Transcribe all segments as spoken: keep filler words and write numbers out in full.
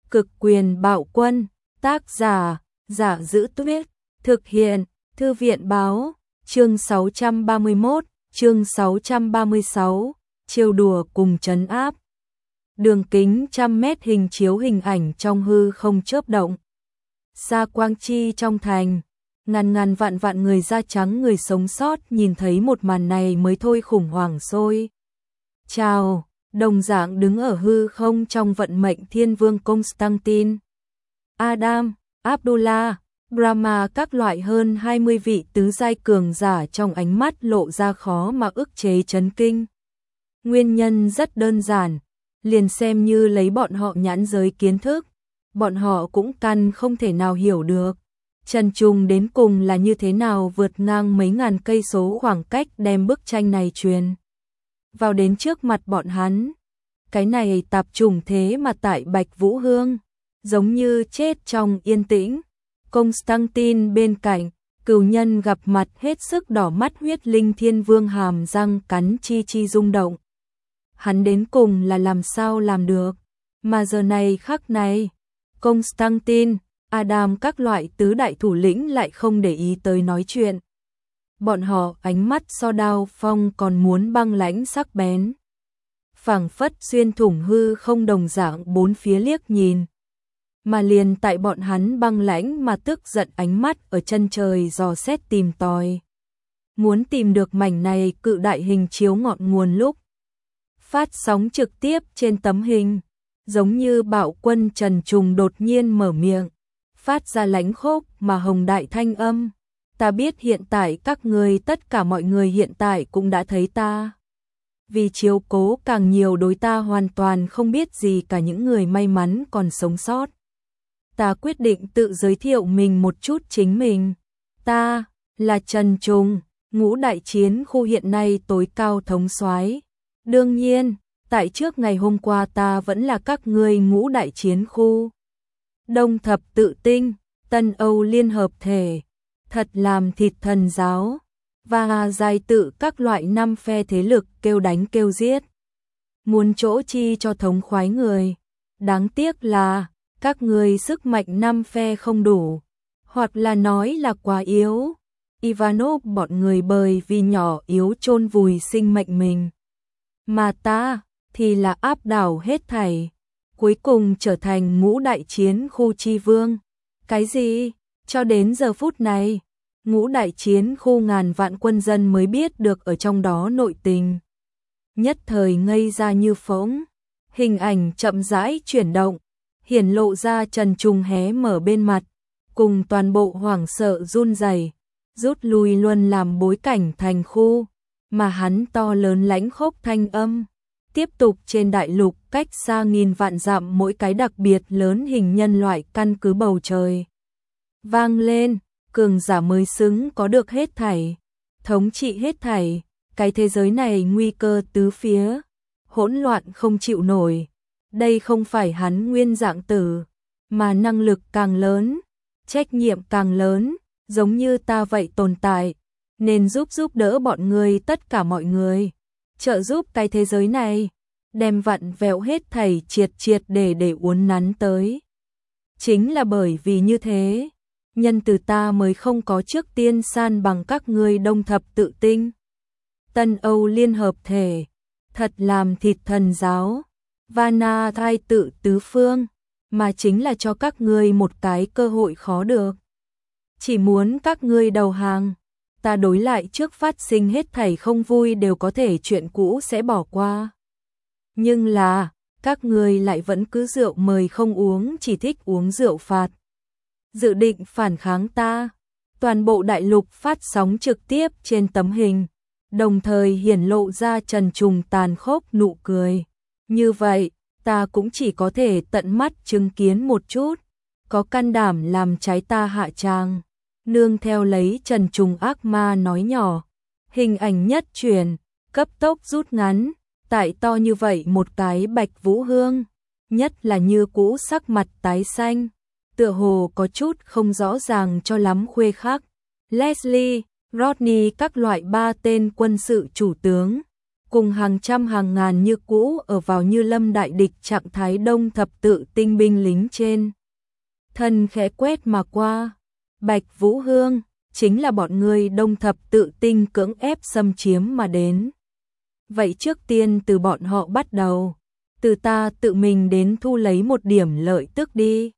Cực quyền bạo quân, tác giả, Giả Dữ Tuyết, thực hiện, Thư viện báo, chương sáu trăm ba mươi mốt, chương sáu trăm ba mươi sáu, trêu đùa cùng trấn áp. Đường kính trăm mét hình chiếu hình ảnh trong hư không chớp động. Xa Quang Chi trong thành, ngàn ngàn vạn vạn người da trắng người sống sót nhìn thấy một màn này mới thôi khủng hoảng sôi. Chào, đồng dạng đứng ở hư không trong vận mệnh thiên vương Constantine, Adam, Abdullah, Brahma các loại hơn hai mươi vị tứ giai cường giả trong ánh mắt lộ ra khó mà ức chế chấn kinh. Nguyên nhân rất đơn giản, liền xem như lấy bọn họ nhãn giới kiến thức, bọn họ cũng căn không thể nào hiểu được. Trần Trùng đến cùng là như thế nào vượt ngang mấy ngàn cây số khoảng cách đem bức tranh này truyền vào đến trước mặt bọn hắn. Cái này tạp trùng thế mà tại Bạch Vũ Hương, giống như chết trong yên tĩnh. Constantine bên cạnh, cừu nhân gặp mặt hết sức đỏ mắt, huyết linh thiên vương hàm răng cắn chi chi rung động. Hắn đến cùng là làm sao làm được, mà giờ này khắc này, Constantine, Adam các loại tứ đại thủ lĩnh lại không để ý tới nói chuyện. Bọn họ ánh mắt so đao phong còn muốn băng lãnh sắc bén, phảng phất xuyên thủng hư không đồng dạng bốn phía liếc nhìn. Mà liền tại bọn hắn băng lãnh mà tức giận ánh mắt ở chân trời dò xét tìm tòi, muốn tìm được mảnh này cự đại hình chiếu ngọn nguồn lúc phát sóng trực tiếp trên tấm hình, giống như bạo quân Trần Trùng đột nhiên mở miệng, phát ra lãnh khốc mà hồng đại thanh âm. Ta biết hiện tại các người, tất cả mọi người hiện tại cũng đã thấy ta. Vì chiếu cố càng nhiều đối ta hoàn toàn không biết gì cả những người may mắn còn sống sót, ta quyết định tự giới thiệu mình một chút chính mình. Ta là Trần Trùng, ngũ đại chiến khu hiện nay tối cao thống soái. Đương nhiên, tại trước ngày hôm qua ta vẫn là các ngươi ngũ đại chiến khu. Đông thập tự tinh, Tân Âu liên hợp thể, thật làm thịt thần giáo, và giai tự các loại năm phe thế lực kêu đánh kêu giết. Muốn chỗ chi cho thống khoái người. Đáng tiếc là các người sức mạnh năm phe không đủ, hoặc là nói là quá yếu. Ivanov bọn người bởi vì nhỏ yếu chôn vùi sinh mệnh mình, mà ta thì là áp đảo hết thảy, cuối cùng trở thành ngũ đại chiến khu chi vương. Cái gì? Cho đến giờ phút này, ngũ đại chiến khu ngàn vạn quân dân mới biết được ở trong đó nội tình. Nhất thời ngây ra như phỗng, hình ảnh chậm rãi chuyển động, hiển lộ ra Trần Trùng hé mở bên mặt, cùng toàn bộ hoảng sợ run rẩy, rút lui luôn làm bối cảnh thành khu, mà hắn to lớn lãnh khốc thanh âm, tiếp tục trên đại lục cách xa nghìn vạn dặm mỗi cái đặc biệt lớn hình nhân loại căn cứ bầu trời. Vang lên, cường giả mới xứng có được hết thảy, thống trị hết thảy, cái thế giới này nguy cơ tứ phía, hỗn loạn không chịu nổi. Đây không phải hắn nguyên dạng tử, mà năng lực càng lớn, trách nhiệm càng lớn, giống như ta vậy tồn tại, nên giúp giúp đỡ bọn người, tất cả mọi người, trợ giúp cái thế giới này, đem vặn vẹo hết thảy triệt triệt để để uốn nắn tới. Chính là bởi vì như thế, nhân từ ta mới không có trước tiên san bằng các ngươi đông thập tự tinh, Tân Âu liên hợp thể, thật làm thịt thần giáo, Vana thai tự tứ phương, mà chính là cho các ngươi một cái cơ hội khó được. Chỉ muốn các ngươi đầu hàng, ta đối lại trước phát sinh hết thảy không vui đều có thể chuyện cũ sẽ bỏ qua. Nhưng là, các ngươi lại vẫn cứ rượu mời không uống, chỉ thích uống rượu phạt. Dự định phản kháng ta. Toàn bộ đại lục phát sóng trực tiếp trên tấm hình, đồng thời hiển lộ ra Trần Trùng tàn khốc nụ cười. Như vậy, ta cũng chỉ có thể tận mắt chứng kiến một chút, có can đảm làm trái ta hạ tràng. Nương theo lấy Trần Trùng ác ma nói nhỏ, hình ảnh nhất chuyển, cấp tốc rút ngắn, tại to như vậy một cái Bạch Vũ Hương, nhất là như cũ sắc mặt tái xanh, tựa hồ có chút không rõ ràng cho lắm khuê khắc. Leslie, Rodney các loại ba tên quân sự chủ tướng, cùng hàng trăm hàng ngàn như cũ ở vào như lâm đại địch trạng thái đông thập tự tinh binh lính trên. Thân khẽ quét mà qua, Bạch Vũ Hương, chính là bọn người đông thập tự tinh cưỡng ép xâm chiếm mà đến. Vậy trước tiên từ bọn họ bắt đầu, từ ta tự mình đến thu lấy một điểm lợi tức đi.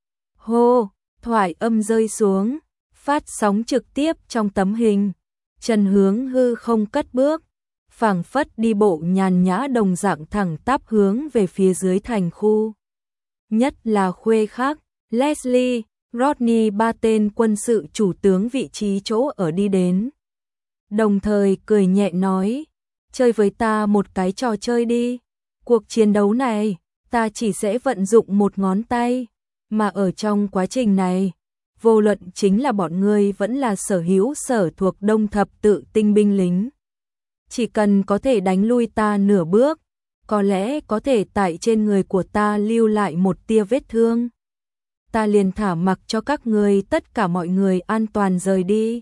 Hô, thoại âm rơi xuống, phát sóng trực tiếp trong tấm hình, Trần Hướng hư không cất bước, phảng phất đi bộ nhàn nhã đồng dạng thẳng tắp hướng về phía dưới thành khu. Nhất là Khuê Khắc, Leslie, Rodney ba tên quân sự chủ tướng vị trí chỗ ở đi đến. Đồng thời cười nhẹ nói, chơi với ta một cái trò chơi đi. Cuộc chiến đấu này, ta chỉ sẽ vận dụng một ngón tay, mà ở trong quá trình này, vô luận chính là bọn ngươi vẫn là sở hữu sở thuộc đông thập tự tinh binh lính. Chỉ cần có thể đánh lui ta nửa bước, có lẽ có thể tại trên người của ta lưu lại một tia vết thương. Ta liền thả mặc cho các ngươi tất cả mọi người an toàn rời đi.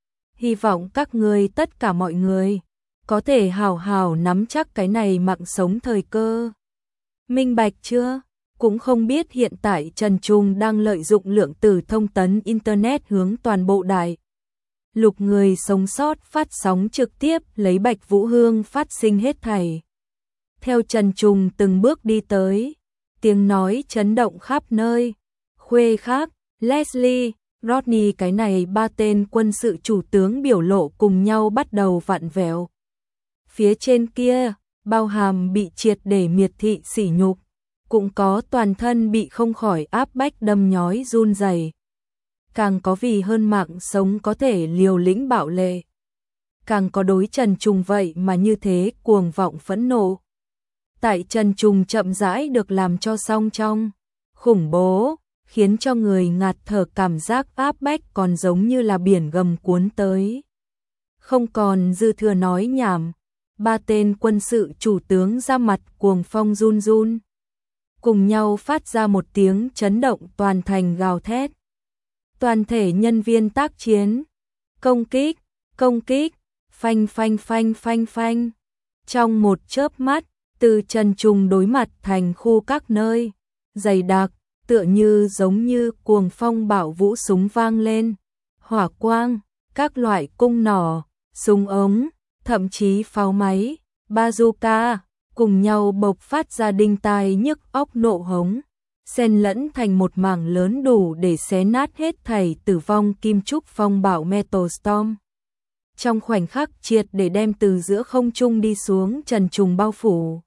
Hy vọng các ngươi tất cả mọi người có thể hào hào nắm chắc cái này mạng sống thời cơ. Minh bạch chưa? Cũng không biết hiện tại Trần Trung đang lợi dụng lượng tử thông tấn Internet hướng toàn bộ đại lục người sống sót phát sóng trực tiếp lấy Bạch Vũ Hương phát sinh hết thảy. Theo Trần Trung từng bước đi tới, tiếng nói chấn động khắp nơi. Khuê Khắc, Leslie, Rodney cái này ba tên quân sự chủ tướng biểu lộ cùng nhau bắt đầu vặn vẹo. Phía trên kia, bao hàm bị triệt để miệt thị sỉ nhục, cũng có toàn thân bị không khỏi áp bách đâm nhói run rẩy. Càng có vì hơn mạng sống có thể liều lĩnh bạo lệ. Càng có đối Trần Trung vậy mà như thế cuồng vọng phẫn nộ. Tại Trần Trung chậm rãi được làm cho song trong, khủng bố, khiến cho người ngạt thở cảm giác áp bách còn giống như là biển gầm cuốn tới. Không còn dư thừa nói nhảm, ba tên quân sự chủ tướng ra mặt cuồng phong run run. Cùng nhau phát ra một tiếng chấn động toàn thành gào thét. Toàn thể nhân viên tác chiến, công kích, công kích, phanh phanh phanh phanh phanh. Trong một chớp mắt, từ Trần Trung đối mặt thành khu các nơi, dày đặc, tựa như giống như cuồng phong bạo vũ súng vang lên, hỏa quang, các loại cung nỏ, súng ống, thậm chí pháo máy, bazooka, cùng nhau bộc phát ra đinh tai nhức óc nộ hống, xen lẫn thành một mảng lớn đủ để xé nát hết thảy tử vong kim trúc phong bạo Metal Storm. Trong khoảnh khắc triệt để đem từ giữa không trung đi xuống Trần Trung bao phủ.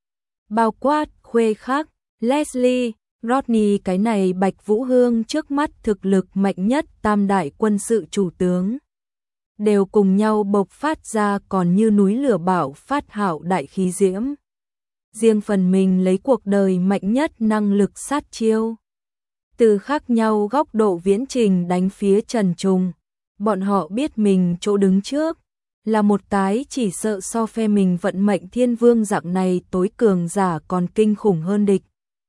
Bao quát, Khuê Khắc, Leslie, Rodney cái này Bạch Vũ Hương trước mắt thực lực mạnh nhất tam đại quân sự chủ tướng. Đều cùng nhau bộc phát ra còn như núi lửa bạo phát hạo đại khí diễm. Riêng phần mình lấy cuộc đời mạnh nhất năng lực sát chiêu. Từ khác nhau góc độ viễn trình đánh phía Trần Trung. Bọn họ biết mình chỗ đứng trước là một cái chỉ sợ so phe mình vận mệnh thiên vương dạng này tối cường giả còn kinh khủng hơn địch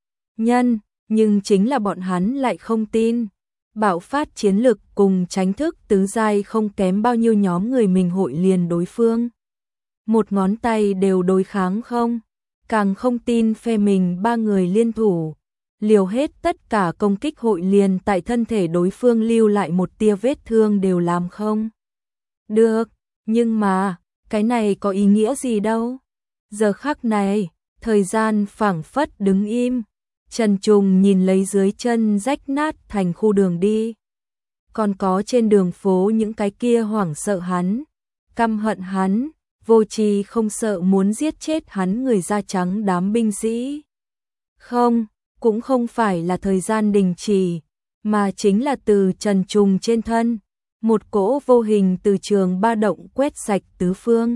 nhân, nhưng chính là bọn hắn lại không tin. Bạo phát chiến lực cùng tránh thức tứ giai không kém bao nhiêu nhóm người mình hội liền đối phương. Một ngón tay đều đối kháng không, càng không tin phe mình ba người liên thủ, liều hết tất cả công kích hội liền tại thân thể đối phương lưu lại một tia vết thương đều làm không được. Nhưng mà, cái này có ý nghĩa gì đâu. Giờ khắc này, thời gian phảng phất đứng im. Trần Trung nhìn lấy dưới chân rách nát thành khu đường đi. Còn có trên đường phố những cái kia hoảng sợ hắn, căm hận hắn, vô tri không sợ muốn giết chết hắn người da trắng đám binh sĩ. Không, cũng không phải là thời gian đình chỉ, mà chính là từ Trần Trung trên thân. Một cỗ vô hình từ trường ba động quét sạch tứ phương.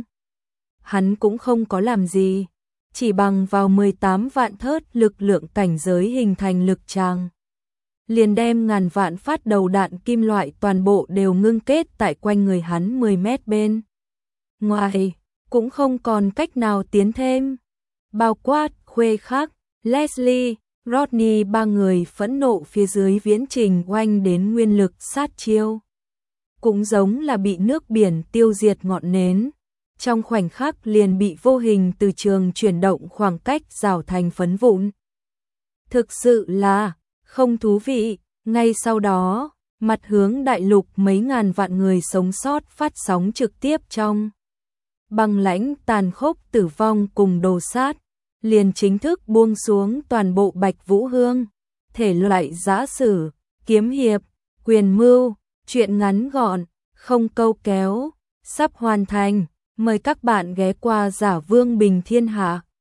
Hắn cũng không có làm gì, chỉ bằng vào mười tám vạn thớt lực lượng cảnh giới hình thành lực tràng. Liền đem ngàn vạn phát đầu đạn kim loại toàn bộ đều ngưng kết tại quanh người hắn mười mét bên ngoài, cũng không còn cách nào tiến thêm. Bao quát, Khuê Khắc, Leslie, Rodney ba người phẫn nộ phía dưới viễn trình oanh đến nguyên lực sát chiêu. Cũng giống là bị nước biển tiêu diệt ngọn nến, trong khoảnh khắc liền bị vô hình từ trường chuyển động khoảng cách rào thành phấn vụn. Thực sự là không thú vị. Ngay sau đó, mặt hướng đại lục mấy ngàn vạn người sống sót phát sóng trực tiếp trong băng lãnh tàn khốc tử vong cùng đồ sát, liền chính thức buông xuống toàn bộ Bạch Vũ Hương, thể loại giã sử, kiếm hiệp, quyền mưu, truyện ngắn gọn, không câu kéo, sắp hoàn thành, mời các bạn ghé qua Giả Vương Bình Thiên Hạ.